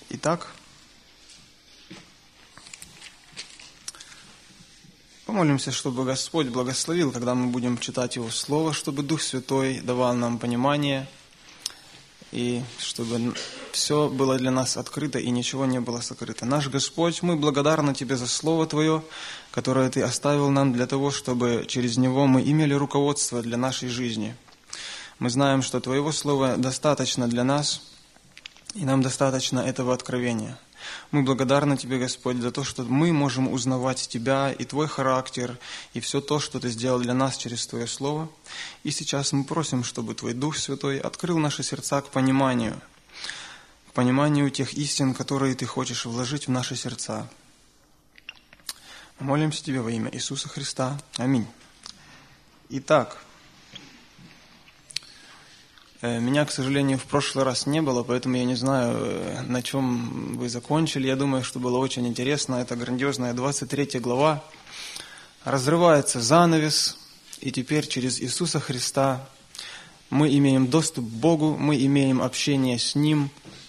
Итак, помолимся, чтобы Господь благословил, когда мы будем читать Его Слово, чтобы Дух Святой давал нам понимание, и чтобы все было для нас открыто и ничего не было сокрыто. Наш Господь, мы благодарны Тебе за Слово Твое, которое Ты оставил нам для того, чтобы через него мы имели руководство для нашей жизни. Мы знаем, что Твоего Слова достаточно для нас, и нам достаточно этого откровения. Мы благодарны Тебе, Господь, за то, что мы можем узнавать Тебя и Твой характер, и все то, что Ты сделал для нас через Твое Слово. И сейчас мы просим, чтобы Твой Дух Святой открыл наши сердца к пониманию тех истин, которые Ты хочешь вложить в наши сердца. Молимся Тебе во имя Иисуса Христа. Аминь. Итак, меня, к сожалению, в прошлый раз не было, поэтому я не знаю, на чем вы закончили. Я думаю, что было очень интересно. Это грандиозная 23 глава. Разрывается занавес, и теперь через Иисуса Христа мы имеем доступ к Богу, мы имеем общение с Ним.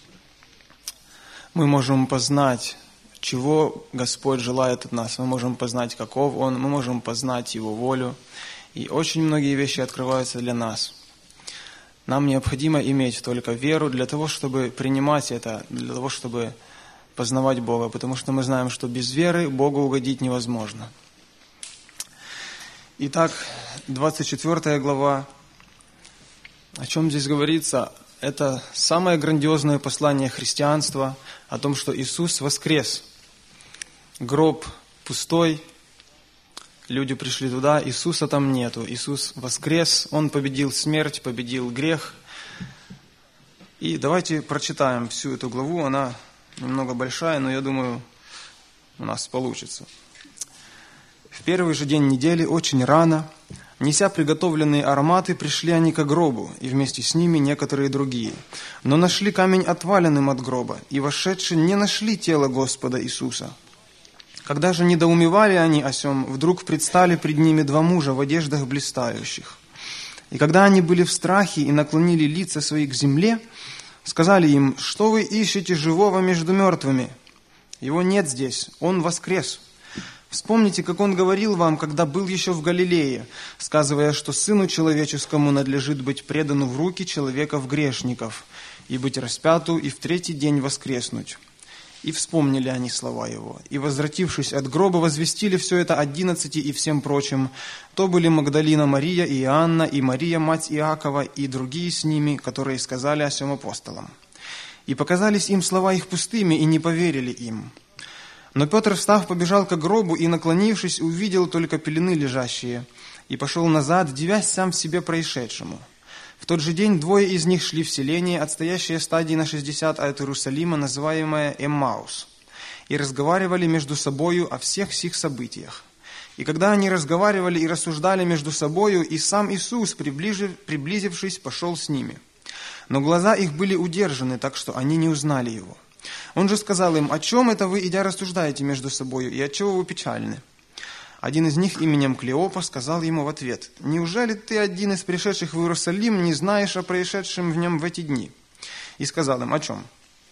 Мы можем познать, чего Господь желает от нас. Мы можем познать, каков Он, мы можем познать Его волю. И очень многие вещи открываются для нас. Нам необходимо иметь только веру для того, чтобы принимать это, для того, чтобы познавать Бога, потому что мы знаем, что без веры Богу угодить невозможно. Итак, 24 глава. О чем здесь говорится? Это самое грандиозное послание христианства о том, что Иисус воскрес. Гроб пустой, люди пришли туда, Иисуса там нету. Иисус воскрес, Он победил смерть, победил грех. И давайте прочитаем всю эту главу. Она немного большая, но я думаю, у нас получится. В первый же день недели, очень рано, неся приготовленные ароматы, пришли они к гробу, и вместе с ними некоторые другие. Но нашли камень отваленным от гроба, и вошедшие не нашли тело Господа Иисуса. Когда же недоумевали они о сем, вдруг предстали пред ними два мужа в одеждах блистающих. И когда они были в страхе и наклонили лица свои к земле, сказали им: «Что вы ищете живого между мертвыми? Его нет здесь, Он воскрес. Вспомните, как Он говорил вам, когда был еще в Галилее, сказывая, что Сыну Человеческому надлежит быть предану в руки человеков-грешников, и быть распяту, и в третий день воскреснуть». И вспомнили они слова Его, и, возвратившись от гроба, возвестили все это 11 и всем прочим. То были Магдалина Мария и Иоанна, и Мария, мать Иакова, и другие с ними, которые сказали о сем апостолам. И показались им слова их пустыми, и не поверили им. Но Петр, встав, побежал к гробу, и, наклонившись, увидел только пелены лежащие, и пошел назад, дивясь сам в себе происшедшему. В тот же день двое из них шли в селение, отстоящее стадии на 60 от Иерусалима, называемое Эммаус, и разговаривали между собою о всех сих событиях. И когда они разговаривали и рассуждали между собою, и сам Иисус, приблизившись, пошел с ними. Но глаза их были удержаны, так что они не узнали Его. Он же сказал им: «О чем это вы, идя, рассуждаете между собою, и отчего вы печальны?» Один из них именем Клеопа сказал ему в ответ: «Неужели ты, один из пришедших в Иерусалим, не знаешь о происшедшем в нем в эти дни?» И сказал им: «О чем?»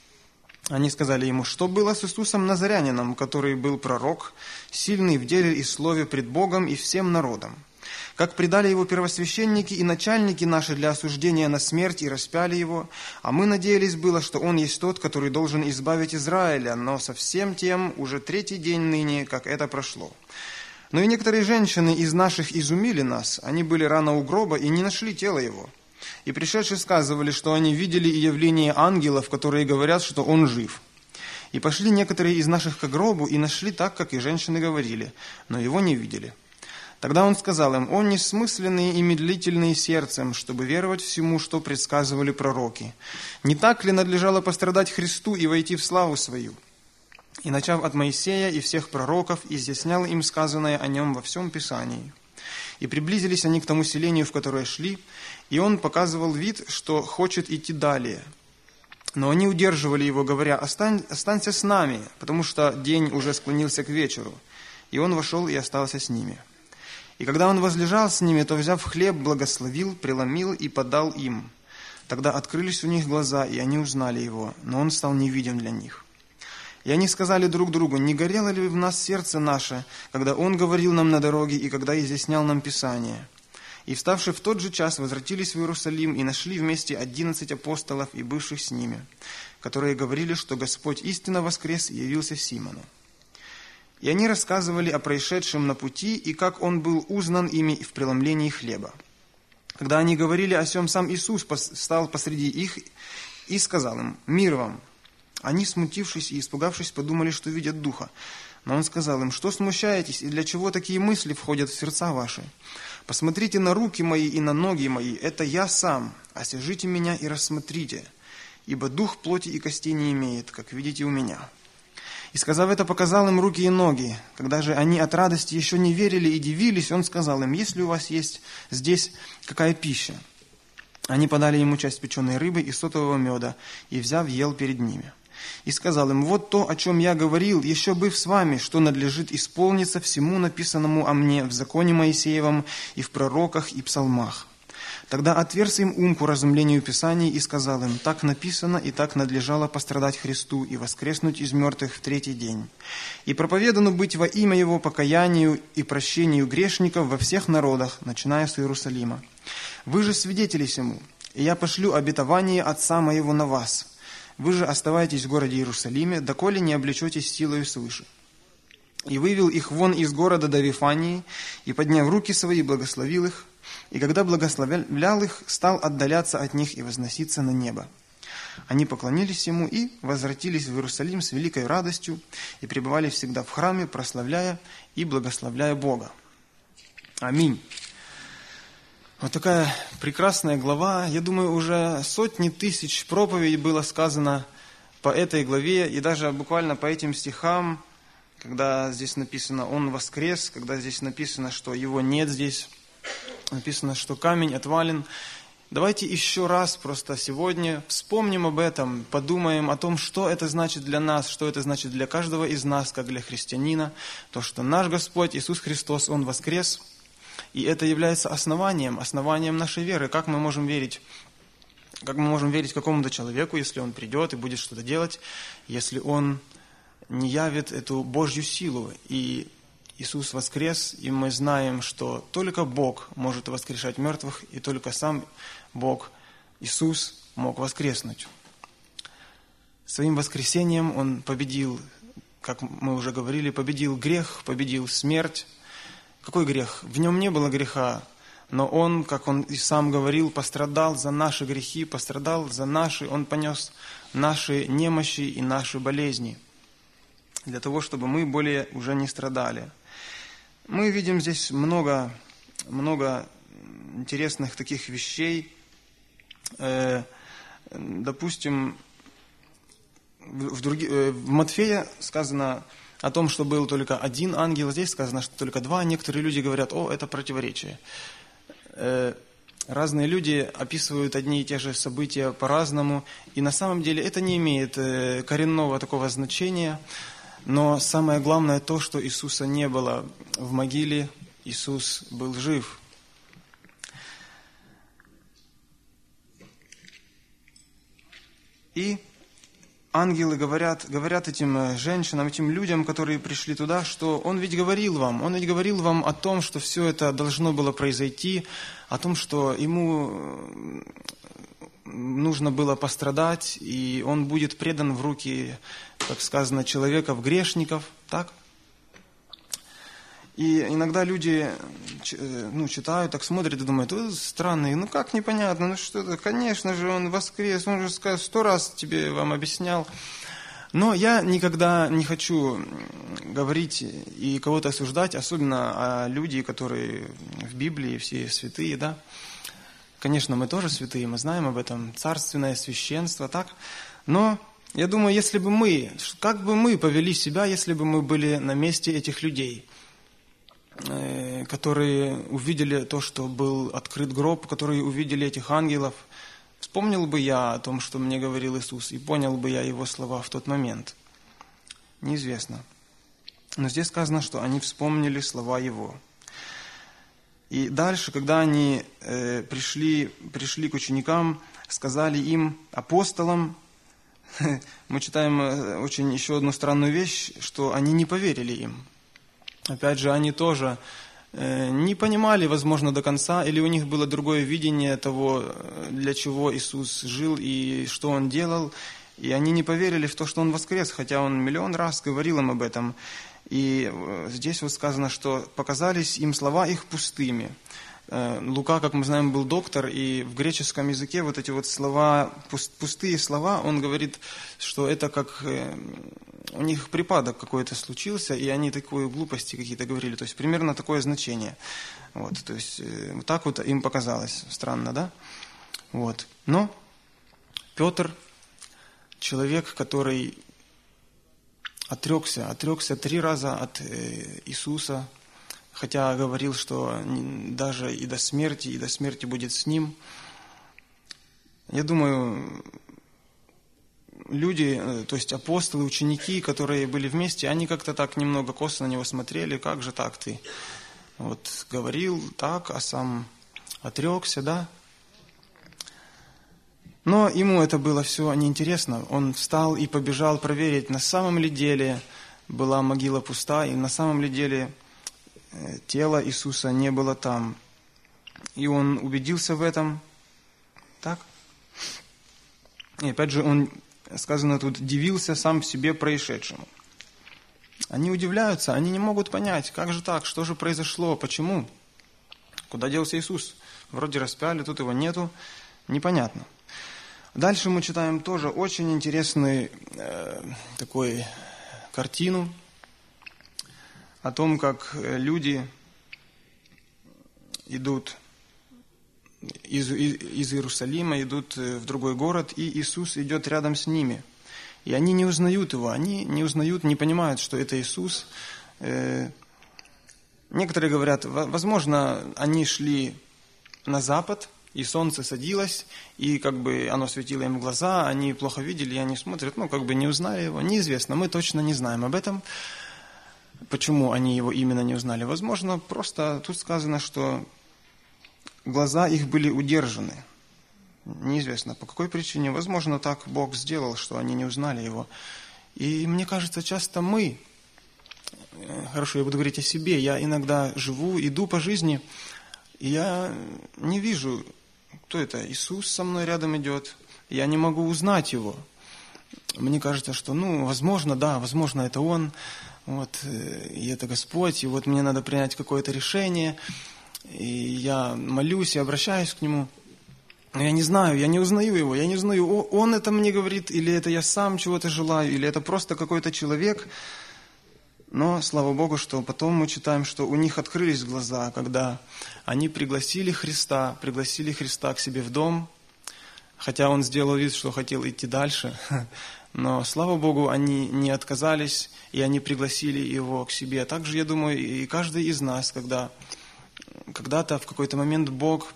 Они сказали ему: «Что было с Иисусом Назарянином, который был пророк, сильный в деле и слове пред Богом и всем народом? Как предали его первосвященники и начальники наши для осуждения на смерть и распяли его, а мы надеялись было, что он есть тот, который должен избавить Израиля, но со всем тем уже третий день ныне, как это прошло. Но и некоторые женщины из наших изумили нас, они были рано у гроба и не нашли тело его. И пришедшие сказывали, что они видели и явление ангелов, которые говорят, что он жив. И пошли некоторые из наших к гробу и нашли так, как и женщины говорили, но его не видели. Тогда он сказал им: «О несмысленные и медлительные сердцем, чтобы веровать всему, что предсказывали пророки. Не так ли надлежало пострадать Христу и войти в славу свою?» И, начав от Моисея и всех пророков, изъяснял им сказанное о нем во всем Писании. И приблизились они к тому селению, в которое шли, и он показывал вид, что хочет идти далее. Но они удерживали его, говоря: «Останься с нами», потому что день уже склонился к вечеру. И он вошел и остался с ними. И когда он возлежал с ними, то, взяв хлеб, благословил, преломил и подал им. Тогда открылись у них глаза, и они узнали его, но он стал невидим для них. И они сказали друг другу: не горело ли в нас сердце наше, когда он говорил нам на дороге и когда изъяснял нам Писание? И, вставши в тот же час, возвратились в Иерусалим и нашли вместе 11 апостолов и бывших с ними, которые говорили, что Господь истинно воскрес и явился Симону. И они рассказывали о происшедшем на пути и как он был узнан ими в преломлении хлеба. Когда они говорили о сем, сам Иисус встал посреди их и сказал им: «Мир вам!» Они, смутившись и испугавшись, подумали, что видят духа. Но он сказал им: «Что смущаетесь, и для чего такие мысли входят в сердца ваши? Посмотрите на руки мои и на ноги мои, это я сам, осяжите меня и рассмотрите, ибо дух плоти и костей не имеет, как видите у меня». И, сказав это, показал им руки и ноги. Когда же они от радости еще не верили и дивились, он сказал им: «Есть ли у вас есть здесь какая пища?» Они подали ему часть печеной рыбы и сотового меда, и, взяв, ел перед ними. И сказал им: «Вот то, о чем я говорил, еще быв с вами, что надлежит исполниться всему написанному о мне в законе Моисеевом и в пророках и псалмах». Тогда отверз им ум к уразумлению Писаний и сказал им: «Так написано, и так надлежало пострадать Христу и воскреснуть из мертвых в третий день. И проповедану быть во имя Его покаянию и прощению грешников во всех народах, начиная с Иерусалима. Вы же свидетели сему, и я пошлю обетование Отца Моего на вас. Вы же оставайтесь в городе Иерусалиме, доколе не облечетесь силою свыше». И вывел их вон из города до Вифании, и, подняв руки свои, благословил их, и когда благословлял их, стал отдаляться от них и возноситься на небо. Они поклонились ему и возвратились в Иерусалим с великой радостью и пребывали всегда в храме, прославляя и благословляя Бога. Аминь. Вот такая прекрасная глава. Я думаю, уже сотни тысяч проповедей было сказано по этой главе, и даже буквально по этим стихам, когда здесь написано «Он воскрес», когда здесь написано, что Его нет здесь, написано, что камень отвален. Давайте еще раз просто сегодня вспомним об этом, подумаем о том, что это значит для нас, что это значит для каждого из нас, как для христианина, то, что наш Господь Иисус Христос, Он воскрес, и это является основанием нашей веры. Как мы можем верить какому-то человеку, если он придет и будет что-то делать, если он не явит эту Божью силу. И Иисус воскрес, и мы знаем, что только Бог может воскрешать мертвых, и только сам Бог, Иисус, мог воскреснуть. Своим воскресением Он победил, как мы уже говорили, победил грех, победил смерть. Какой грех? В Нем не было греха, но Он, как Он и сам говорил, пострадал за наши грехи, пострадал за наши, Он понес наши немощи и наши болезни, для того, чтобы мы более уже не страдали. Мы видим здесь много интересных таких вещей. Допустим, в Матфея сказано о том, что был только один ангел, здесь сказано, что только два. Некоторые люди говорят: «О, это противоречие». Разные люди описывают одни и те же события по-разному, и на самом деле это не имеет коренного такого значения. Но самое главное то, что Иисуса не было в могиле, Иисус был жив. И ангелы говорят этим женщинам, этим людям, которые пришли туда, что Он ведь говорил вам о том, что все это должно было произойти, о том, что Ему нужно было пострадать, и Он будет предан в руки, как сказано, человеков-грешников, так? И иногда люди читают, так смотрят и думают: странный, как непонятно, что это, конечно же, Он воскрес, Он же 100 раз вам объяснял. Но я никогда не хочу говорить и кого-то осуждать, особенно о людях, которые в Библии, все святые, да. Конечно, мы тоже святые, мы знаем об этом, царственное священство, так? Но я думаю, как бы мы повели себя, если бы мы были на месте этих людей, которые увидели то, что был открыт гроб, которые увидели этих ангелов, вспомнил бы я о том, что мне говорил Иисус, и понял бы я Его слова в тот момент? Неизвестно. Но здесь сказано, что они вспомнили слова Его. И дальше, когда они пришли к ученикам, сказали им, апостолам, мы читаем очень еще одну странную вещь, что они не поверили им. Опять же, они тоже не понимали, возможно, до конца, или у них было другое видение того, для чего Иисус жил и что Он делал. И они не поверили в то, что Он воскрес, хотя Он миллион раз говорил им об этом. И здесь вот сказано, что показались им слова их пустыми. Лука, как мы знаем, был доктор, и в греческом языке вот эти вот слова, пустые слова, он говорит, что это как у них припадок какой-то случился, и они такие глупости какие-то говорили. То есть примерно такое значение. Вот, то есть вот так вот им показалось. Странно, да? Вот. Но Петр, человек, который отрекся 3 раза от Иисуса, хотя говорил, что даже и до смерти будет с ним. Я думаю, люди, то есть апостолы, ученики, которые были вместе, они как-то так немного косо на него смотрели, как же так ты вот говорил так, а сам отрекся, да? Но ему это было все неинтересно. Он встал и побежал проверить, на самом ли деле была могила пуста, и на самом ли деле тело Иисуса не было там. И он убедился в этом. Так? И опять же, он, сказано тут, дивился сам себе происшедшему. Они удивляются, они не могут понять, как же так, что же произошло, почему, куда делся Иисус. Вроде распяли, тут его нету, непонятно. Дальше мы читаем тоже очень интересную такую картину о том, как люди идут из Иерусалима, идут в другой город, и Иисус идет рядом с ними. И они не узнают Его, они не узнают, не понимают, что это Иисус. Некоторые говорят, возможно, они шли на запад, и солнце садилось, и как бы оно светило им в глаза, они плохо видели, и они смотрят, как бы не узнали Его. Неизвестно, мы точно не знаем об этом. Почему они Его именно не узнали? Возможно, просто тут сказано, что глаза их были удержаны. Неизвестно, по какой причине. Возможно, так Бог сделал, что они не узнали Его. И мне кажется, часто мы, хорошо, я буду говорить о себе, я иногда живу, иду по жизни, и я не вижу, кто это. Иисус со мной рядом идет, я не могу узнать Его. Мне кажется, что, возможно, да, возможно, это Он, вот, и это Господь, и вот мне надо принять какое-то решение, и я молюсь и обращаюсь к Нему. Но я не знаю, я не узнаю Его, я не узнаю, Он это мне говорит, или это я сам чего-то желаю, или это просто какой-то человек. Но, слава Богу, что потом мы читаем, что у них открылись глаза, когда они пригласили Христа к себе в дом, хотя Он сделал вид, что хотел идти дальше. Но, слава Богу, они не отказались, и они пригласили Его к себе. Также, я думаю, и каждый из нас, когда-то в какой-то момент Бог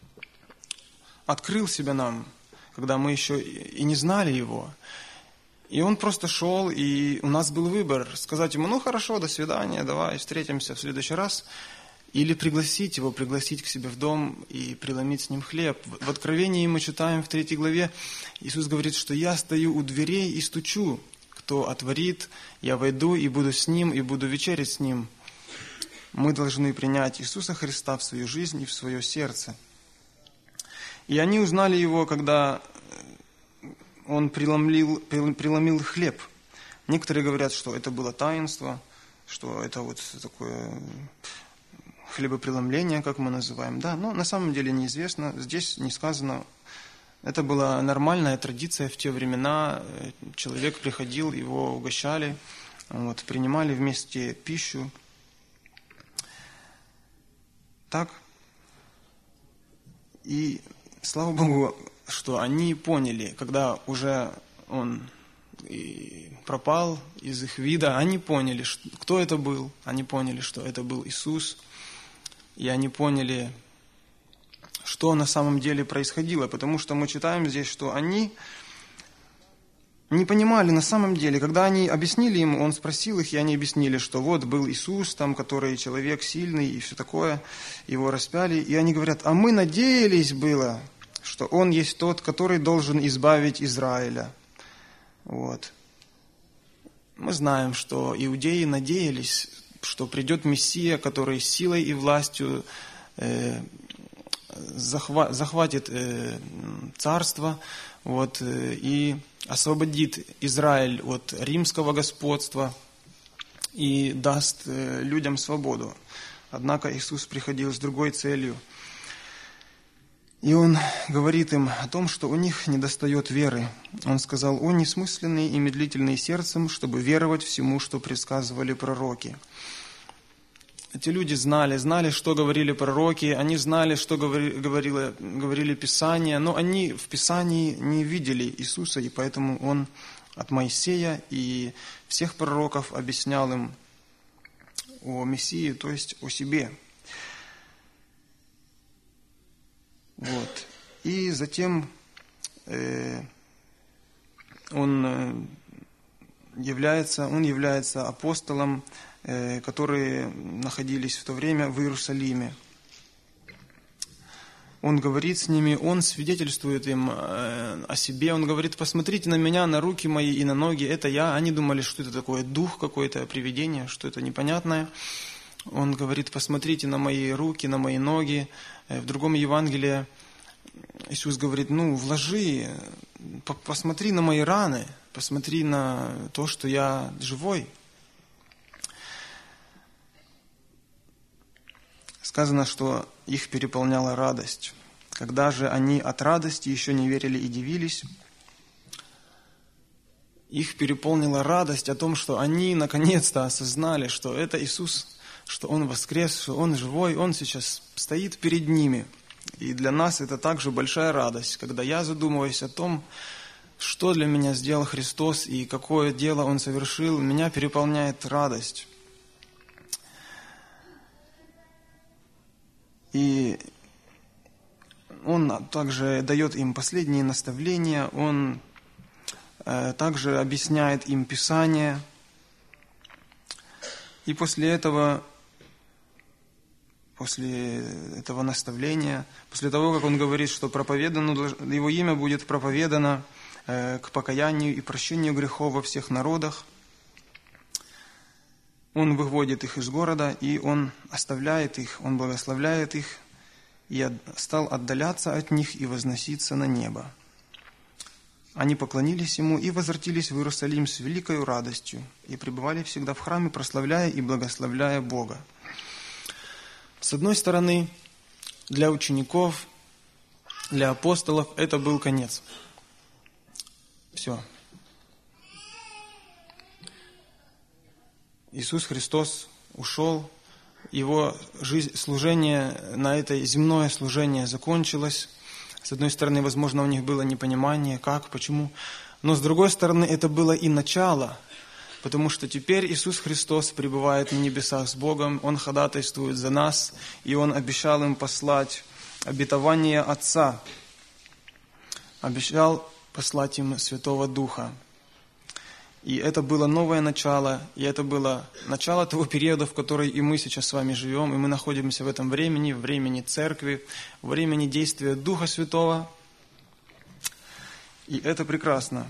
открыл себя нам, когда мы еще и не знали Его. И Он просто шел, и у нас был выбор, сказать Ему, хорошо, до свидания, давай встретимся в следующий раз, или пригласить Его, пригласить к себе в дом и преломить с Ним хлеб. В Откровении мы читаем в 3 главе, Иисус говорит, что «Я стою у дверей и стучу, кто отворит, я войду и буду с Ним, и буду вечерять с Ним». Мы должны принять Иисуса Христа в свою жизнь и в свое сердце. И они узнали Его, когда Он преломил хлеб. Некоторые говорят, что это было таинство, что это вот такое хлебопреломление, как мы называем. Да, но на самом деле неизвестно, здесь не сказано. Это была нормальная традиция в те времена. Человек приходил, его угощали, принимали вместе пищу. Так. И слава Богу, что они поняли, когда уже Он пропал из их вида, они поняли, кто это был. Они поняли, что это был Иисус. И они поняли, что на самом деле происходило. Потому что мы читаем здесь, что они не понимали на самом деле. Когда они объяснили Ему, Он спросил их, и они объяснили, что вот был Иисус, который человек сильный и все такое, Его распяли. И они говорят, а мы надеялись было, что Он есть тот, который должен избавить Израиля. Вот. Мы знаем, что иудеи надеялись, что придет Мессия, который силой и властью захватит царство, вот, и освободит Израиль от римского господства и даст людям свободу. Однако Иисус приходил с другой целью. И Он говорит им о том, что у них недостает веры. Он сказал: «О несмысленные и медлительные сердцем, чтобы веровать всему, что предсказывали пророки». Эти люди знали, что говорили пророки, они знали, что говорили Писания, но они в Писании не видели Иисуса, и поэтому Он от Моисея и всех пророков объяснял им о Мессии, то есть о себе. Вот. И затем он является апостолом, которые находились в то время в Иерусалиме. Он говорит с ними, он свидетельствует им о себе, он говорит: посмотрите на меня, на руки мои и на ноги, это я. Они думали, что это такое дух, какое-то привидение, что это непонятное. Он говорит: посмотрите на мои руки, на мои ноги. В другом Евангелии Иисус говорит: вложи, посмотри на мои раны, посмотри на то, что я живой. Сказано, что их переполняла радость. Когда же они от радости еще не верили и дивились, их переполнила радость о том, что они наконец-то осознали, что это Иисус, что Он воскрес, что Он живой, Он сейчас стоит перед ними. И для нас это также большая радость, когда я задумываюсь о том, что для меня сделал Христос и какое дело Он совершил, меня переполняет радость. И Он также дает им последние наставления, Он также объясняет им Писание. И после этого наставления, после того, как Он говорит, что Его имя будет проповедано к покаянию и прощению грехов во всех народах, Он выводит их из города, и Он оставляет их, Он благословляет их, и стал отдаляться от них и возноситься на небо. Они поклонились Ему и возвратились в Иерусалим с великой радостью, и пребывали всегда в храме, прославляя и благословляя Бога. С одной стороны, для учеников, для апостолов это был конец. Все. Иисус Христос ушел, Его служение на это земное служение закончилось. С одной стороны, возможно, у них было непонимание, как, почему. Но с другой стороны, это было и начало, потому что теперь Иисус Христос пребывает на небесах с Богом, Он ходатайствует за нас, и Он обещал им послать обетование Отца, обещал послать им Святого Духа. И это было новое начало, и это было начало того периода, в который и мы сейчас с вами живем, и мы находимся в этом времени Церкви, времени действия Духа Святого. И это прекрасно.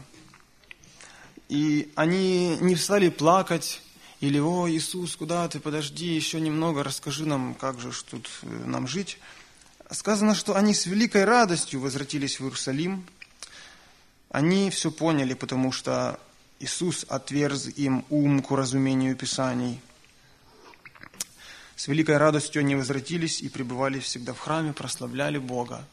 И они не стали плакать, или: «О, Иисус, куда ты? Подожди, еще немного, расскажи нам, как же тут нам жить». Сказано, что они с великой радостью возвратились в Иерусалим. Они все поняли, потому что Иисус отверз им ум к уразумению Писаний. С великой радостью они возвратились и пребывали всегда в храме, прославляли Бога.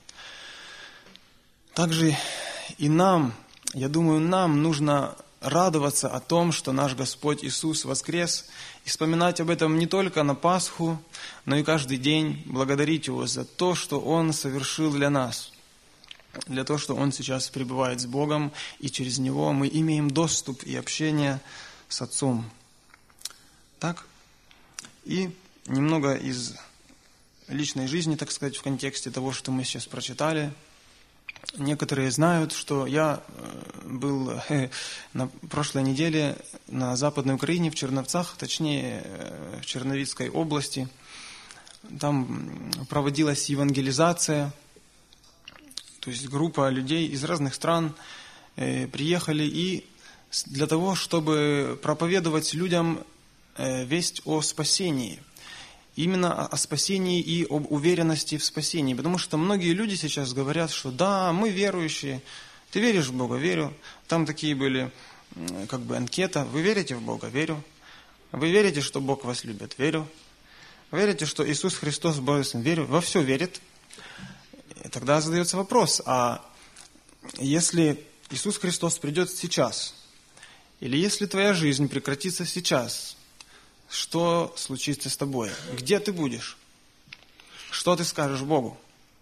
Также и нам, я думаю, нам нужно радоваться о том, что наш Господь Иисус воскрес, и вспоминать об этом не только на Пасху, но и каждый день, благодарить Его за то, что Он совершил для нас, для того, что Он сейчас пребывает с Богом, и через Него мы имеем доступ и общение с Отцом. Так? И немного из личной жизни, так сказать, в контексте того, что мы сейчас прочитали. Некоторые знают, что я был на прошлой неделе на Западной Украине, в Черновцах, точнее, в Черновицкой области. Там проводилась евангелизация, То есть группа людей из разных стран приехали и для того, чтобы проповедовать людям весть о спасении. Именно о спасении и об уверенности в спасении. Потому что многие люди сейчас говорят, что да, мы верующие. Ты веришь в Бога? Верю. Там такие были анкета. Вы верите в Бога? Верю. Вы верите, что Бог вас любит? Верю. Верите, что Иисус Христос Божий Сын? Верю. Во все верит. И тогда задается вопрос, а если Иисус Христос придет сейчас, или если твоя жизнь прекратится сейчас, что случится с тобой? Где ты будешь? Что ты скажешь Богу?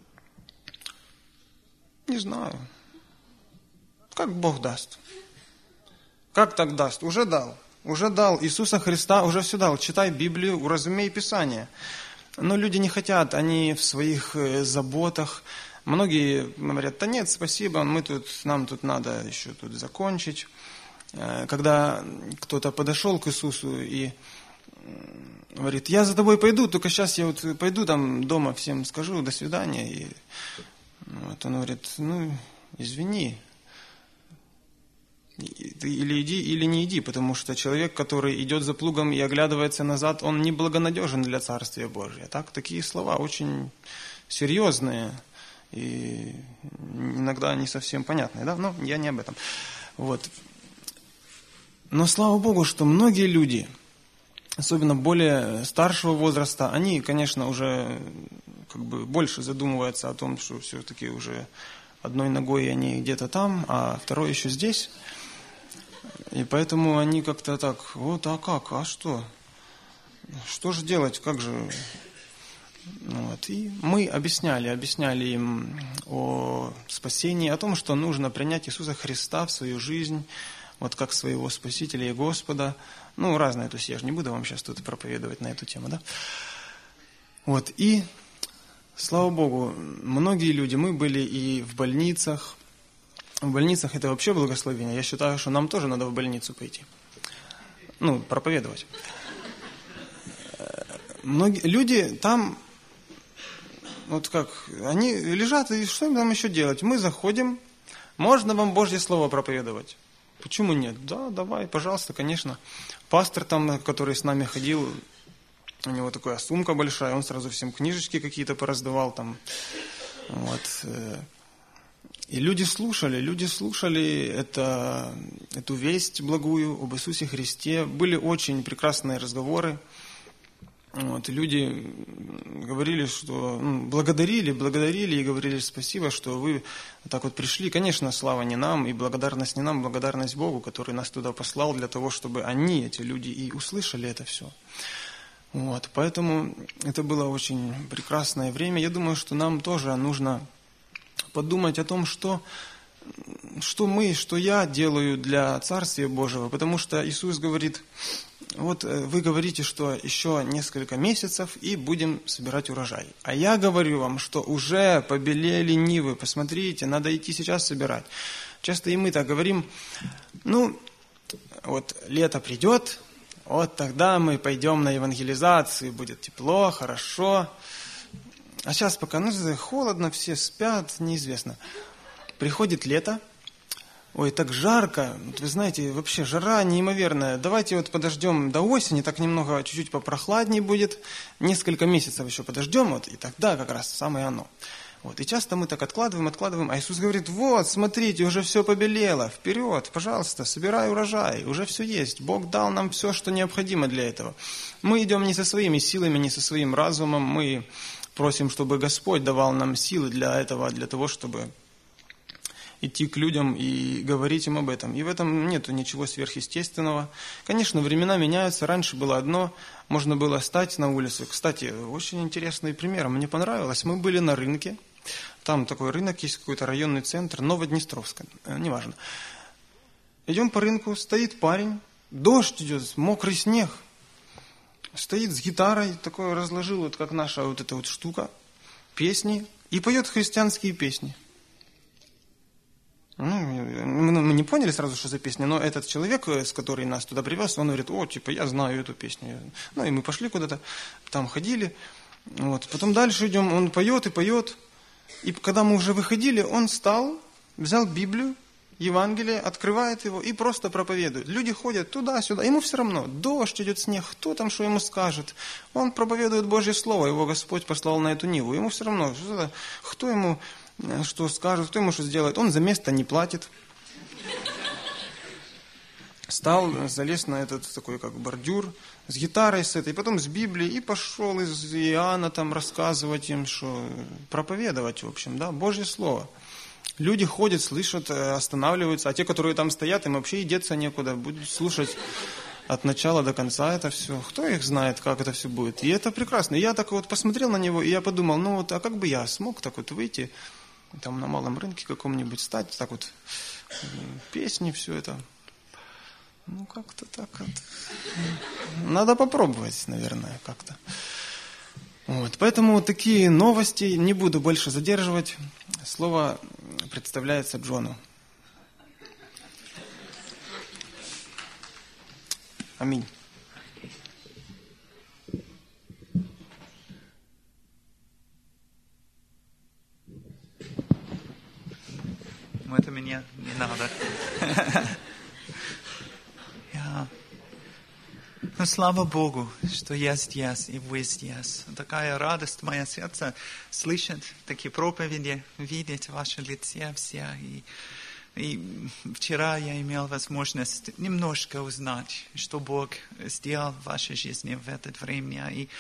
Не знаю. Как Бог даст? Как так даст? Уже дал. Уже дал. Иисуса Христа уже все дал. Читай Библию, уразумей Писание. Но люди не хотят, они в своих заботах. Многие говорят, да нет, спасибо, нам тут надо еще тут закончить. Когда кто-то подошел к Иисусу и говорит, я за тобой пойду, только сейчас я пойду там дома всем скажу, до свидания. И он говорит, извини, или иди, или не иди, потому что человек, который идет за плугом и оглядывается назад, он неблагонадежен для Царствия Божия. Так, такие слова очень серьезные и иногда не совсем понятные, да? Но я не об этом. Вот. Но слава Богу, что многие люди, особенно более старшего возраста, они, конечно, уже больше задумываются о том, что все-таки уже одной ногой они где-то там, а второй еще здесь. И поэтому они как-то так, а как, а что? Что же делать, как же? И мы объясняли им о спасении, о том, что нужно принять Иисуса Христа в свою жизнь, как своего Спасителя и Господа. Разное, то есть я же не буду вам сейчас тут проповедовать на эту тему, да? И, слава Богу, многие люди, мы были и в больницах. В больницах это вообще благословение. Я считаю, что нам тоже надо в больницу пойти. Проповедовать. Многие люди там, они лежат, и что им там еще делать? Мы заходим, можно вам Божье Слово проповедовать? Почему нет? Да, давай, пожалуйста, конечно. Пастор там, который с нами ходил, у него такая сумка большая, он сразу всем книжечки какие-то пораздавал там. И люди слушали эту весть благую об Иисусе Христе. Были очень прекрасные разговоры. Люди говорили, что благодарили и говорили спасибо, что вы так пришли. Конечно, слава не нам, и благодарность не нам, благодарность Богу, который нас туда послал для того, чтобы эти люди, и услышали это все. Поэтому это было очень прекрасное время. Я думаю, что нам тоже нужно подумать о том, что я делаю для Царствия Божьего, потому что Иисус говорит, вы говорите, что еще несколько месяцев и будем собирать урожай. А я говорю вам, что уже побелели нивы, посмотрите, надо идти сейчас собирать. Часто и мы так говорим, лето придет, тогда мы пойдем на евангелизацию, будет тепло, хорошо. А сейчас пока холодно, все спят, неизвестно. Приходит лето, так жарко, вы знаете, вообще жара неимоверная. Давайте подождем до осени, так немного, чуть-чуть попрохладнее будет, несколько месяцев еще подождем, и тогда как раз самое оно. И часто мы так откладываем, а Иисус говорит, смотрите, уже все побелело, вперед, пожалуйста, собирай урожай, уже все есть, Бог дал нам все, что необходимо для этого. Мы идем не со своими силами, не со своим разумом, мы просим, чтобы Господь давал нам силы для этого, для того, чтобы идти к людям и говорить им об этом. И в этом нет ничего сверхъестественного. Конечно, времена меняются. Раньше было одно, можно было стать на улице. Кстати, очень интересный пример. Мне понравилось. Мы были на рынке. Там такой рынок есть, какой-то районный центр, Новоднестровск. Неважно. Идем по рынку, стоит парень, дождь идет, мокрый снег. Стоит с гитарой, такой разложил, как наша эта штука, песни, и поет христианские песни. Мы не поняли сразу, что за песня, но этот человек, с который нас туда привез, он говорит, я знаю эту песню. И мы пошли куда-то, там ходили. Потом дальше идем, он поет и поет. И когда мы уже выходили, он встал, взял Библию, Евангелие, открывает его и просто проповедует. Люди ходят туда-сюда, ему все равно. Дождь идет, снег, кто там что ему скажет. Он проповедует Божье Слово, его Господь послал на эту ниву. Ему все равно, кто ему что скажет, кто ему что сделает. Он за место не платит. Стал, залез на этот такой как бордюр с гитарой с этой, потом с Библией и пошел из Иоанна там рассказывать им, что проповедовать, в общем, да, Божье Слово. Люди ходят, слышат, останавливаются, а те, которые там стоят, им вообще и деться некуда, будут слушать от начала до конца это все. Кто их знает, как это все будет? И это прекрасно. И я так вот посмотрел на него, и я подумал, ну вот, а как бы я смог так вот выйти, там на малом рынке каком-нибудь стать, так вот, песни, все это. Ну, как-то так вот. Надо попробовать, наверное, как-то. Вот, поэтому вот такие новости, не буду больше задерживать. Слово представляется Джону. Аминь. Это мне не надо. Но слава Богу, что я здесь, и вы здесь. Такая радость в моем сердце слышать такие проповеди, видеть ваши лица все. И вчера я имел возможность немножко узнать, что Бог сделал в вашей жизни в это время. И,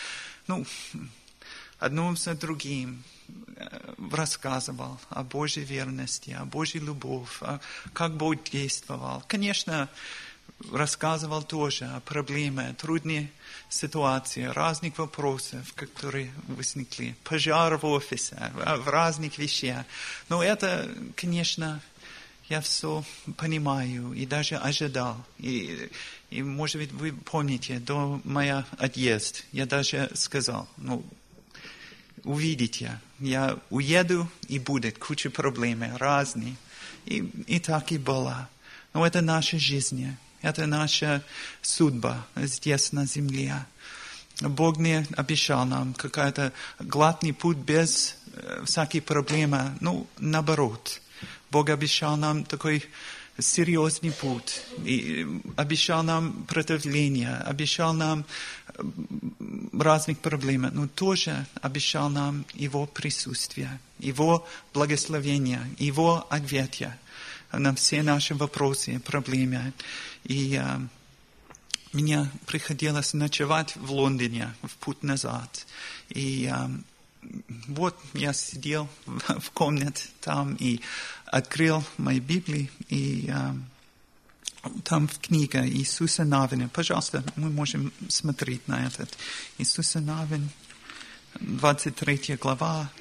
одно за другим рассказывал о Божьей верности, о Божьей любви, как Бог действовал. Конечно, рассказывал тоже о проблеме, трудной ситуации, разных вопросов, которые возникли, пожар в офисе, в разных вещах. Но это, конечно, я все понимаю и даже ожидал. И может быть, вы помните, до моего отъезда я даже сказал, увидите, я уеду и будет куча проблем разных. И так и было. Но это наша жизнь. Это наша судьба здесь на земле. Бог не обещал нам какой-то гладкий путь без всяких проблем. Наоборот. Бог обещал нам такой серьезный путь. И обещал нам противление. Обещал нам разных проблем. Но тоже обещал нам Его присутствие. Его благословение. Его ответы на все наши вопросы и проблемы. И мне приходилось ночевать в Лондоне в путь назад. И вот я сидел в комнате там и открыл мою Библию, и там в книге Иисуса Навина. Пожалуйста, мы можем смотреть на этот. Иисуса Навин, 23 глава.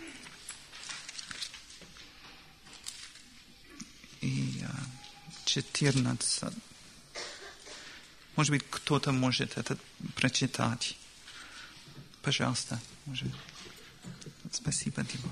И 14. Может быть, кто-то может это прочитать. Пожалуйста. Может. Спасибо, Дима.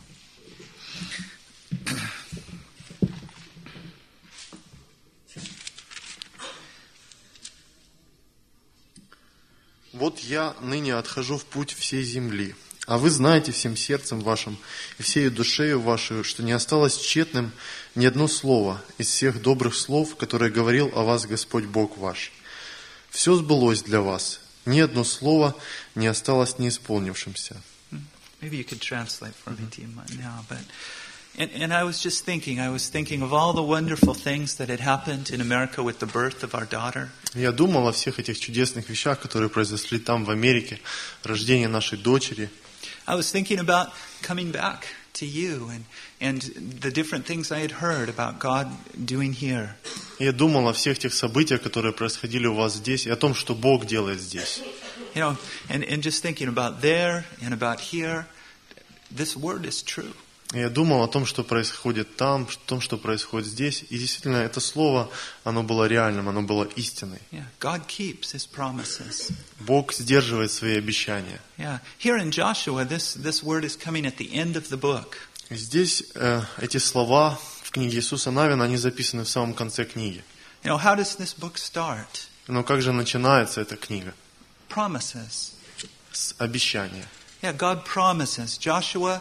«Вот я ныне отхожу в путь всей земли, а вы знаете всем сердцем вашим и всею душею вашей, что не осталось тщетным ни одно слово из всех добрых слов, которые говорил о вас Господь Бог ваш. Все сбылось для вас, ни одно слово не осталось неисполнившимся». Maybe you could translate for me, Dima, now, but... And I was thinking of all the wonderful things that had happened in America with the birth of our daughter. Я думал о всех этих чудесных вещах, которые произошли там, в Америке, рождение нашей дочери. I was thinking about coming back to you and the different things I had heard about God doing here. Я думал о всех тех событиях, которые происходили у вас здесь, и о том, что Бог делает здесь. And just thinking about there and about here, this word is true. Я думал о том, что происходит там, о том, что происходит здесь. И действительно, это слово, оно было реальным, оно было истиной. God keeps His promises. Бог сдерживает свои обещания. Here in Joshua, this word is coming at the end of the book. Здесь эти слова в книге Иисуса Навина, они записаны в самом конце книги. How does this book start? Но как же начинается эта книга? Promises. С обещания. God promises. Joshua,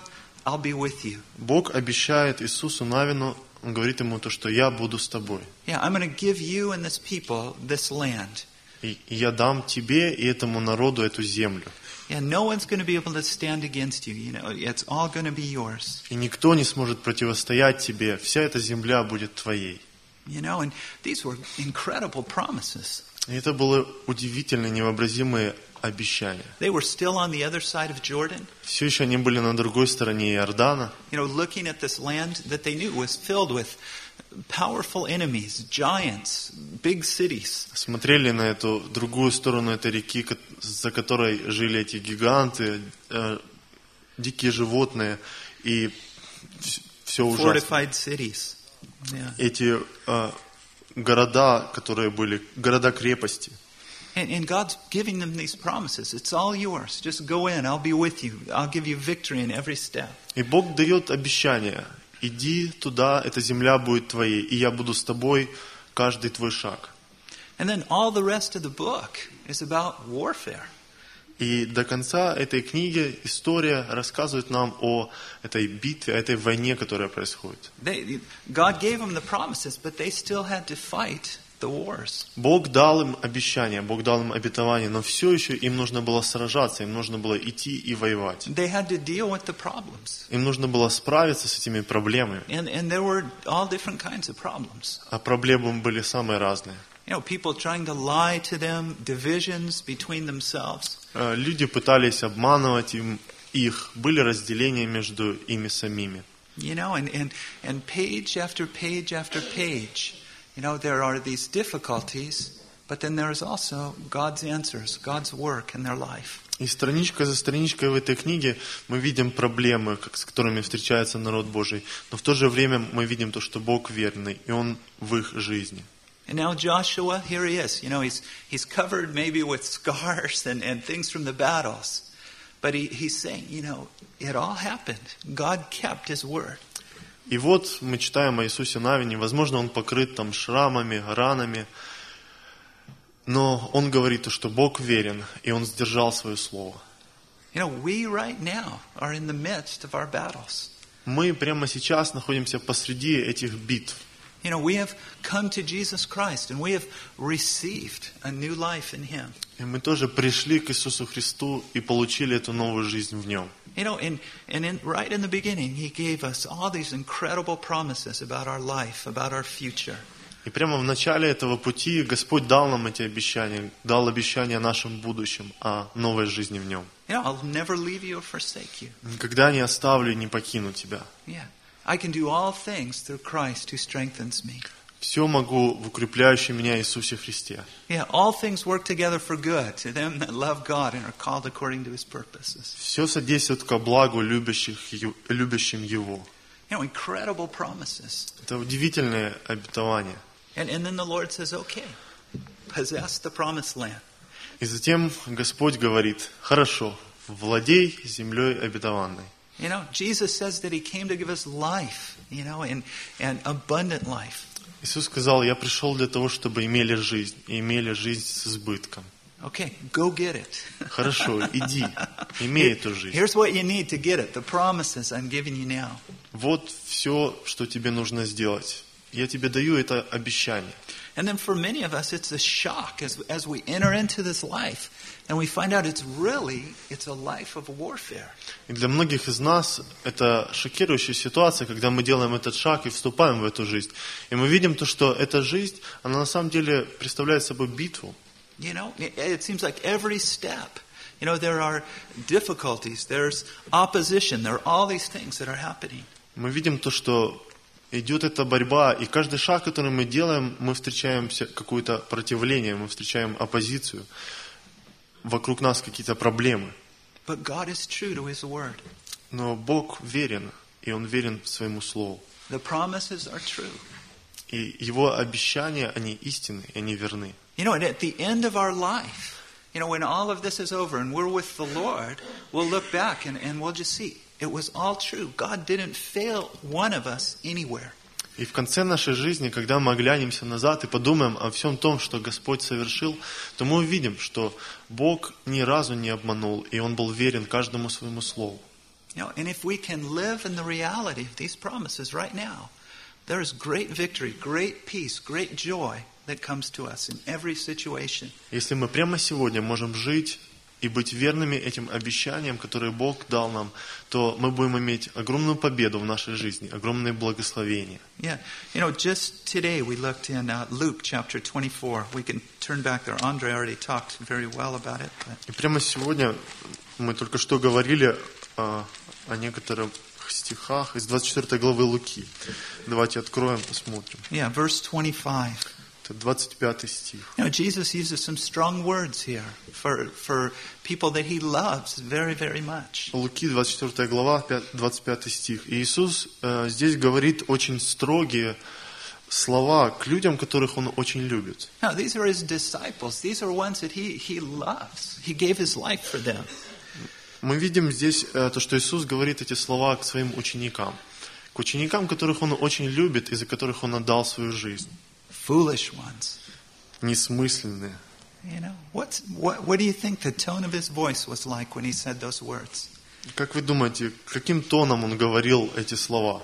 I'll be with you. Бог обещает Иисусу Навину, Он говорит ему то, что я буду с тобой. Yeah, I'm going to give you and this people this land. И я дам тебе и этому народу эту землю. Yeah, no one's going to be able to stand against you. You know, it's all going to be yours. И никто не сможет противостоять тебе. Вся эта земля будет твоей. You know, and these were incredible promises. И это были удивительные, невообразимые обещания. They were still on the other side of Jordan. Все еще они были на другой стороне Иордана. You know, looking at this land that they knew was filled with powerful enemies, giants, big cities. Смотрели на эту другую сторону этой реки, за которой жили эти гиганты, дикие животные и все ужасно. Fortified cities. Yeah. Эти города, которые были, города-крепости. And God's giving them these promises. It's all yours. Just go in. I'll be with you. I'll give you victory in every step. И Бог дает обещание. Иди туда, эта земля будет твоей, и я буду с тобой каждый твой шаг. And then all the rest of the book is about warfare. И до конца этой книги история рассказывает нам о этой битве, о этой войне, которая происходит. God gave them the promises, but they still had to fight the wars. Бог дал им обещания, Бог дал им обетование, но все еще им нужно было сражаться, им нужно было идти и воевать. They had to deal with the problems. Им нужно было справиться с этими проблемами. And there were all different kinds of problems. А проблемы были самые разные. You know, people trying to lie to them, divisions between themselves. Люди пытались обманывать их, были разделения между ими самими. You know, and page after page after page, you know, there are these difficulties, but then there is also God's answers, God's work in their life. И страничка за страничкой в этой книге мы видим проблемы, с которыми встречается народ Божий, но в то же время мы видим то, что Бог верный, и Он в их жизни. And now Joshua, here he is. You know, he's covered maybe with scars and things from the battles. But he's saying, you know, it all happened. God kept His word. И вот мы читаем о Иисусе Навине. Возможно, Он покрыт там шрамами, ранами. Но Он говорит, что Бог верен, и Он сдержал свое слово. You know, we right now are in the midst of our battles. Мы прямо сейчас находимся посреди этих битв. You know, we have come to Jesus Christ and we have received a new life in Him. И мы тоже пришли к Иисусу Христу и получили эту новую жизнь в Нем. You know, right in the beginning, He gave us all these incredible promises about our life, about our future. И прямо в начале этого пути Господь дал нам эти обещания, дал обещания о нашем будущем, о новой жизни в Нем. You know, I'll never leave you or forsake you. Никогда не оставлю и не покину тебя. Yeah. I can do all things through Christ who strengthens me. Все могу в укрепляющем меня Иисусе Христе. Yeah, all things work together for good to them that love God and are called according to His purposes. Все содействует ко благу любящим Его. You know, incredible promises. Это удивительное обетование. And then the Lord says, okay, possess the promised land. И затем Господь говорит, хорошо, владей землей обетованной. You know, Jesus says that He came to give us life, you know, and abundant life. Иисус сказал, я пришел для того, чтобы имели жизнь, и имели жизнь с избытком. Okay, go get it. Хорошо, иди, имей эту жизнь. Here's what you need to get it, the promises I'm giving you now. Вот все, что тебе нужно сделать. Я тебе даю это обещание. And then for many of us, it's a shock as we enter into this life, and we find out it's a life of warfare. И для многих из нас это шокирующая ситуация, когда мы делаем этот шаг и вступаем в эту жизнь. И мы видим то, что эта жизнь, она на самом деле представляет собой битву. You know, it seems like every step, you know, there are difficulties, there's opposition, there are all these things that are happening. Мы видим то, что идет эта борьба, и каждый шаг, который мы делаем, мы встречаем какое-то противление, мы встречаем оппозицию. Вокруг нас какие-то проблемы. But God is true to His word. Но Бог верен, и Он верен своему слову. The promises are true. И Его обещания, они истинны, они верны. You know, and at the end of our life, you know, when all of this is over and we're with the Lord, we'll look back and we'll just see, it was all true. God didn't fail one of us anywhere. И в конце нашей жизни, когда мы оглянемся назад и подумаем о всем том, что Господь совершил, то мы увидим, что Бог ни разу не обманул, и Он был верен каждому своему слову. And if we can live in the reality of these promises right now, there is great victory, great peace, great joy that comes to us in every situation. Если мы прямо сегодня можем жить и быть верными этим обещаниям, которые Бог дал нам, то мы будем иметь огромную победу в нашей жизни, огромные благословения. Yeah, just today we looked in Luke chapter 24. We can turn back there. Andre already talked very well about it. И прямо сегодня мы только что говорили о некоторых стихах из 24 главы Луки. Давайте откроем, посмотрим. Yeah, verse 25. Это 25 стих. Jesus uses some strong words here for people that he loves very, very much. Луки, 24 глава, 25 стих. И Иисус здесь говорит очень строгие слова к людям, которых Он очень любит. Now, these are his disciples. These are ones that he loves. He gave his life for them. Мы видим здесь то, что Иисус говорит эти слова к своим ученикам. К ученикам, которых Он очень любит и за которых Он отдал свою жизнь. Foolish ones. Несмысленные. What do you think the tone of his voice was like when he said those words? Как вы думаете, каким тоном Он говорил эти слова?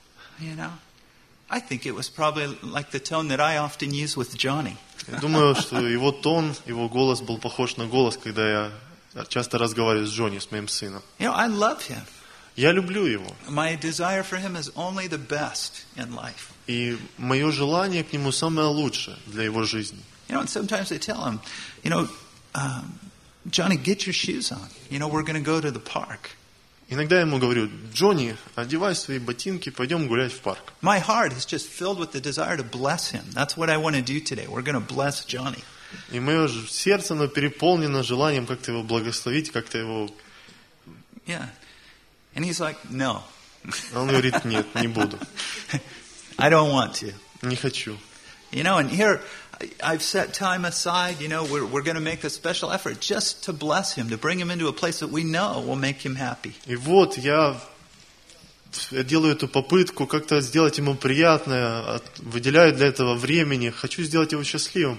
I think it was probably like the tone that I often use with Johnny. Я думаю, что его тон, его голос был похож на голос, когда я часто разговариваю с Джонни, с моим сыном. I love him. Я люблю его. My desire for him is only the best in life. И мое желание к нему самое лучшее для его жизни. And sometimes I tell him, Johnny, get your shoes on. We're going to go to the park. Иногда я ему говорю: Джонни, одевай свои ботинки, пойдем гулять в парк. My heart is just filled with the desire to bless him. That's what I want to do today. We're going to bless Johnny. И мое сердце, оно переполнено желанием как-то его благословить, как-то его... Yeah. And he's like, no. Он говорит: нет, не буду. I don't want to. Не хочу. And here I've set time aside, we're going to make a special effort just to bless him, to bring him into a place that we know will make him happy. И вот я делаю эту попытку как-то сделать ему приятное, выделяю для этого времени, хочу сделать его счастливым.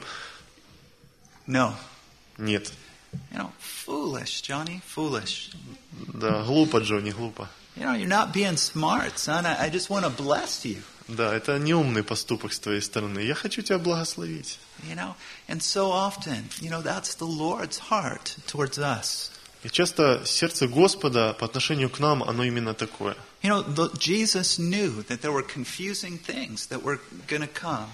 No. Нет. Foolish, Johnny, foolish. Да, глупо, Джонни, глупо. You're not being smart, son. I just want to bless you. Да, это неумный поступок с твоей стороны. Я хочу тебя благословить. And so often, that's the Lord's heart towards us. И часто сердце Господа по отношению к нам, оно именно такое. Jesus knew that there were confusing things that were going to come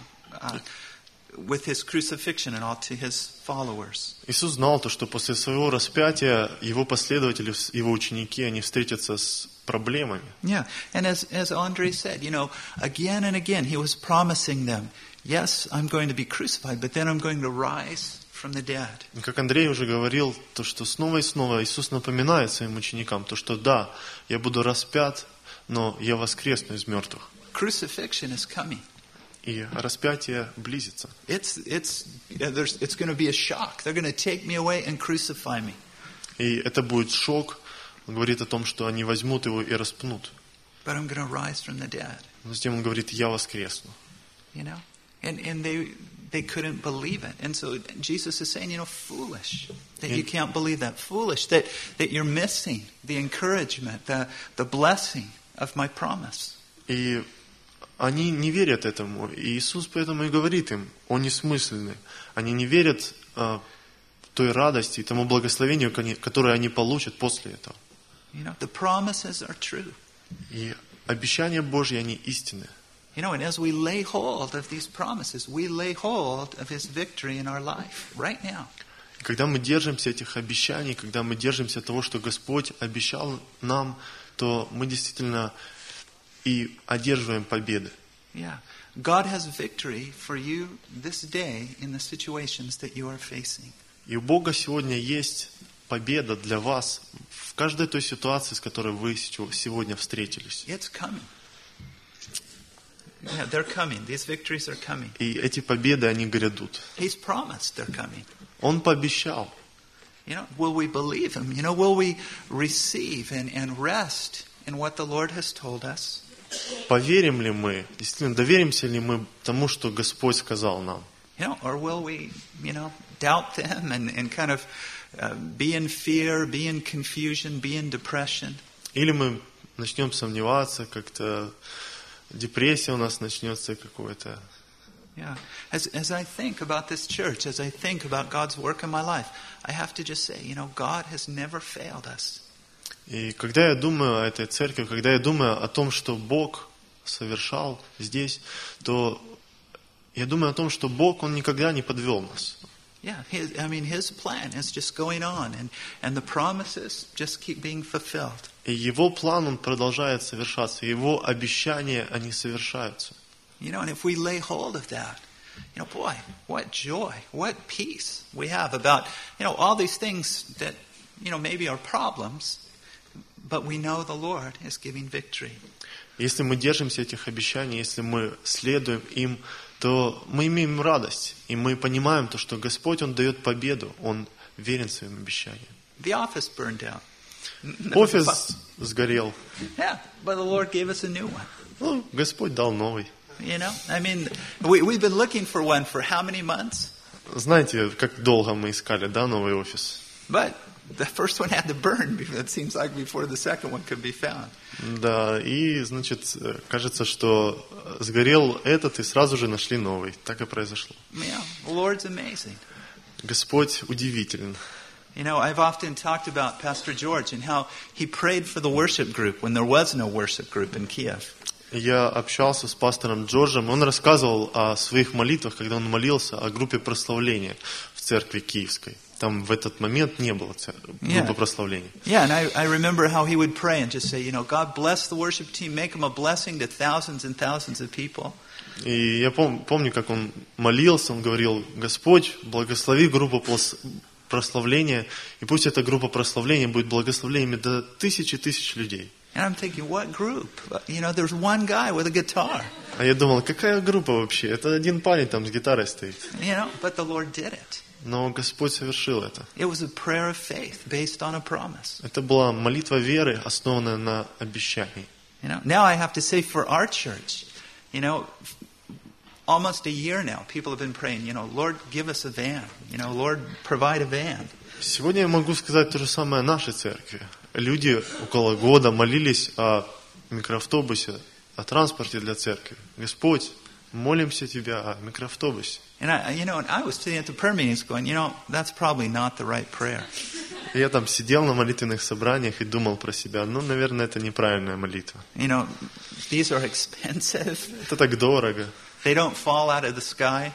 with his crucifixion and all to his followers. Иисус знал то, что после своего распятия его последователи, его ученики, они встретятся с проблемами. Yeah, and as Andre said, again and again he was promising them, yes, I'm going to be crucified, but then I'm going to rise from the dead. И как Андрей уже говорил, то, что снова и снова Иисус напоминает своим ученикам, то, что да, я буду распят, но я воскресну из мертвых. Crucifixion is coming. И распятие близится. It's going to be a shock. They're going to take me away and crucify me. И это будет шок. Он говорит о том, что они возьмут его и распнут. But I'm going to rise from the dead. Но затем он говорит: я воскресну. And they couldn't believe it. And so Jesus is saying, foolish that you can't believe that. Foolish that you're missing the encouragement, the blessing of my promise. И они не верят этому. И Иисус поэтому и говорит им: он несмысленный. Они не верят той радости, тому благословению, которое они получат после этого. The promises are true. И обещания Божьи, они истинны. And as we lay hold of these promises, we lay hold of His victory in our life right now. Когда мы держимся этих обещаний, когда мы держимся того, что Господь обещал нам, то мы действительно и одерживаем победы. Yeah. God has victory for you this day in the situations that you are facing. И у Бога сегодня есть победа для вас в каждой той ситуации, с которой вы сегодня встретились. It's coming. Yeah, they're coming. These victories are coming. И эти победы, они грядут. He's promised they're coming. Он пообещал. Will we believe Him? Will we receive and rest in what the Lord has told us? Поверим ли мы, действительно, доверимся ли мы тому, что Господь сказал нам? Or will we, doubt them and kind of be in fear, be in confusion, be in depression? Или мы начнем сомневаться, как-то депрессия у нас начнется какой-то. Yeah. As I think about this church, as I think about God's work in my life, I have to just say, God has never failed us. И когда я думаю о этой церкви, когда я думаю о том, что Бог совершал здесь, то я думаю о том, что Бог, Он никогда не подвел нас. Yeah, His plan is just going on, and the promises just keep being fulfilled. И Его план, Он продолжает совершаться, Его обещания, они совершаются. And if we lay hold of that, boy, what joy, what peace we have about, all these things that, maybe are problems, but we know the Lord is giving victory. Если мы держимся этих обещаний, если мы следуем им, то мы имеем радость, и мы понимаем то, что Господь, Он дает победу, Он верен своим обещаниям. The office burned down. Офис сгорел. Yeah, but the Lord gave us a new one. Ну, Господь дал новый. We've been looking for one for how many months? Знаете, как долго мы искали, да, новый офис? But the first one had to burn. It seems like before the second one could be found. Да, и, значит, кажется, что сгорел этот, и сразу же нашли новый. Так и произошло. Yeah, the Lord's amazing. Господь удивителен. I've often talked about Pastor George and how he prayed for the worship group when there was no worship group in Kiev. Я общался с пастором Джорджем, он рассказывал о своих молитвах, когда он молился о группе прославления в церкви Киевской. Там в этот момент не было группы прославления. Yeah, and I remember how he would pray and just say, God bless the worship team, make them a blessing to thousands and thousands of people. И я помню, как он молился, он говорил: Господь, благослови группу прославления, и пусть эта группа прославления будет благословениями до тысяч и тысяч людей. And I'm thinking, what group? There's one guy with a guitar. А я думал, какая группа вообще? Это один парень там с гитарой стоит. But the Lord did it. Но Господь совершил это. It was a prayer of faith based on a promise. Это была молитва веры, основанная на обещании. Now I have to say for our church, almost a year now, people have been praying, Lord, give us a van. Lord, provide a van. Сегодня я могу сказать то же самое о нашей церкви. Люди около года молились о микроавтобусе, о транспорте для церкви. Господь, молимся Тебя о микроавтобусе. And I was sitting at the prayer meetings going, that's probably not the right prayer. Я там сидел на молитвенных собраниях и думал про себя, наверное, это неправильная молитва. These are expensive. Это так дорого. They don't fall out of the sky.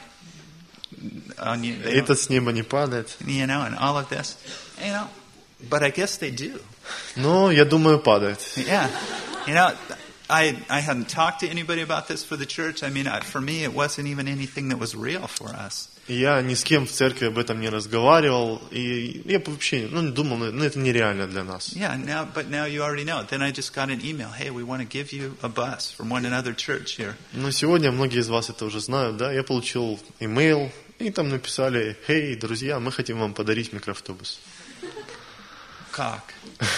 Это с неба не падает. And all of this. But I guess they do. Но, я думаю, падает. Yeah. I hadn't talked to anybody about this for the church. For me, it wasn't even anything that was real for us. Я ни с кем в церкви об этом не разговаривал, и я вообще думал, это нереально для нас. Yeah, but now you already know. Then I just got an email. Hey, we want to give you a bus from one another church here. Но сегодня многие из вас это уже знают, да? Я получил имейл, и там написали: «Hey, друзья, мы хотим вам подарить микроавтобус». Cock.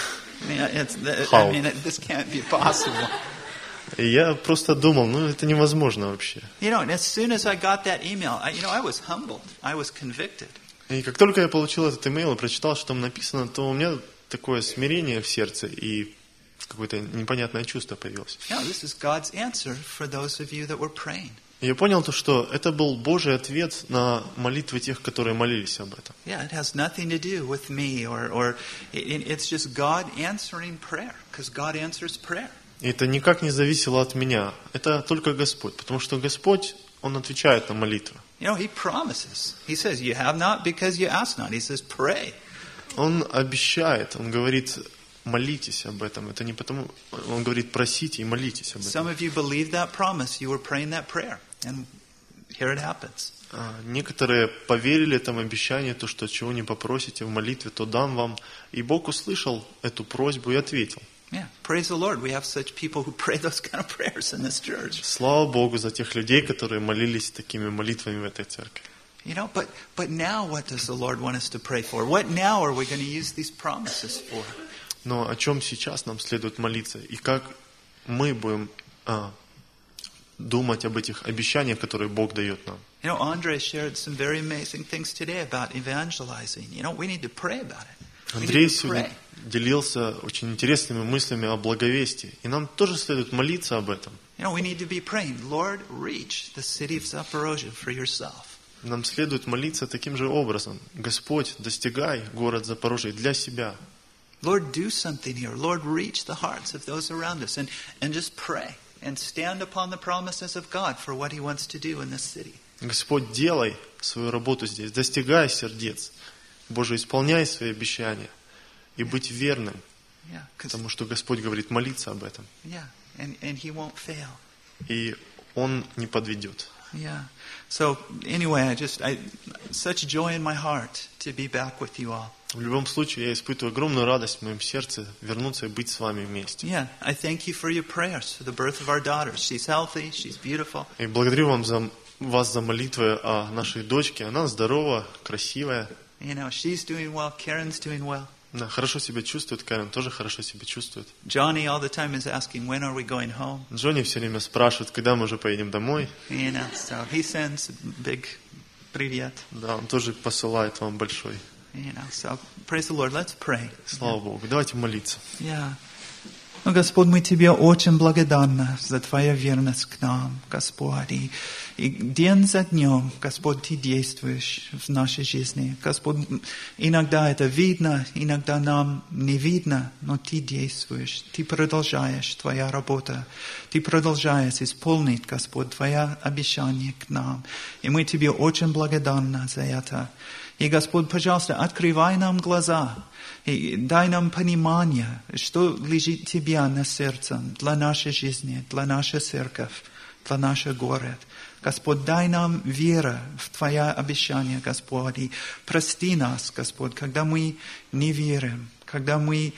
This can't be possible. И я просто думал, это невозможно вообще. And as soon as I got that email, I was humbled. I was convicted. И как только я получил этот имейл и прочитал, что там написано, то у меня такое смирение в сердце и какое-то непонятное чувство появилось. This is God's answer for those of you that were praying. И я понял то, что это был Божий ответ на молитвы тех, которые молились об этом. Yeah, it has nothing to do with me or it's just God answering prayer, because God answers prayer. И это никак не зависело от меня. Это только Господь, потому что Господь, Он отвечает на молитвы. He promises. He says, you have not because you ask not. He says, pray. Он обещает, Он говорит: молитесь об этом. Это не потому, Он говорит: просите и молитесь об этом. Some of you believed that promise. You were praying that prayer. And here it happens. Некоторые поверили этому обещанию, то, что чего не попросите в молитве, то дам вам. И Бог услышал эту просьбу и ответил. Yeah, praise the Lord. We have such people who pray those kind of prayers in this church. Слава Богу за тех людей, которые молились такими молитвами в этой церкви. But now what does the Lord want us to pray for? What now are we going to use these promises for? Но о чем сейчас нам следует молиться? И как мы будем думать об этих обещаниях, которые Бог дает нам? Andre shared some very amazing things today about evangelizing. We need to pray about it. Андрей сегодня делился очень интересными мыслями о благовестии. И нам тоже следует молиться об этом. We need to be praying, Lord, reach the city of Zaporozhye for yourself. Нам следует молиться таким же образом. Господь, достигай город Запорожье для себя. Lord, do something here. Lord, reach the hearts of those around us. And just pray and stand upon the promises of God for what He wants to do in this city. Господь, делай свою работу здесь, достигай сердец. Боже, исполняй свои обещания и быть верным. Потому что Господь говорит молиться об этом. And He won't fail. И Он не подведет. So anyway, such joy in my heart to be back with you all. В любом случае, я испытываю огромную радость в моем сердце вернуться и быть с вами вместе. I thank you for your prayers for the birth of our daughter. She's healthy, she's beautiful. И благодарю вас за молитвы о нашей дочке. Она здорова, красивая. She's doing well, Karen's doing well. Да, хорошо себя чувствует, Карен тоже хорошо себя чувствует. Johnny all the time is asking, when are we going home? Джонни все время спрашивает, когда мы уже поедем домой. So he sends a big привет. Да, он тоже посылает вам большой. So praise the Lord. Let's pray. Слава Богу. Давайте молиться. Господь, мы Тебе очень благодарны за Твою верность к нам, Господь. И день за днем, Господь, Ты действуешь в нашей жизни. Господь, иногда это видно, иногда нам не видно, но Ты действуешь. Ты продолжаешь Твоя работа. Ты продолжаешь исполнить, Господь, Твое обещание к нам. И мы Тебе очень благодарны за это. И, Господь, пожалуйста, открывай нам глаза и дай нам понимание, что лежит Тебе на сердце для нашей жизни, для нашей церкви, для нашего города. Господь, дай нам веру в Твое обещание, Господь, и прости нас, Господь, когда мы не верим, когда мы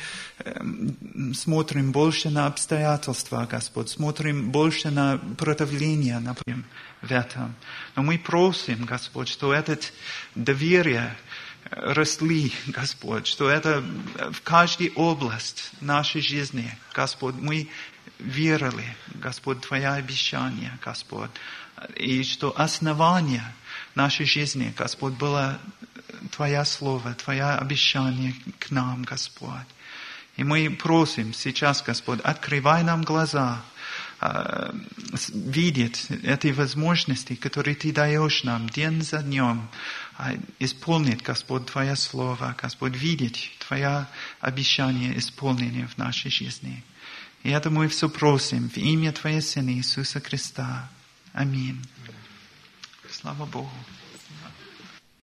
смотрим больше на обстоятельства, Господь, смотрим больше на противление, например, в этом. Но мы просим, Господь, что это доверие росли, Господь, что это в каждой области нашей жизни, Господь, мы верили, Господь, Твое обещание, Господь, и что основание нашей жизни, Господь, было Твое Слово, Твое обещание к нам, Господь. И мы просим сейчас, Господь, открывай нам глаза, видеть эти возможности, которые Ты даешь нам день за днем, исполнить, Господь, Твое Слово, Господь, видеть Твое обещание исполнения в нашей жизни. И это мы все просим в имя Твоего Сына Иисуса Христа. Аминь. Слава Богу.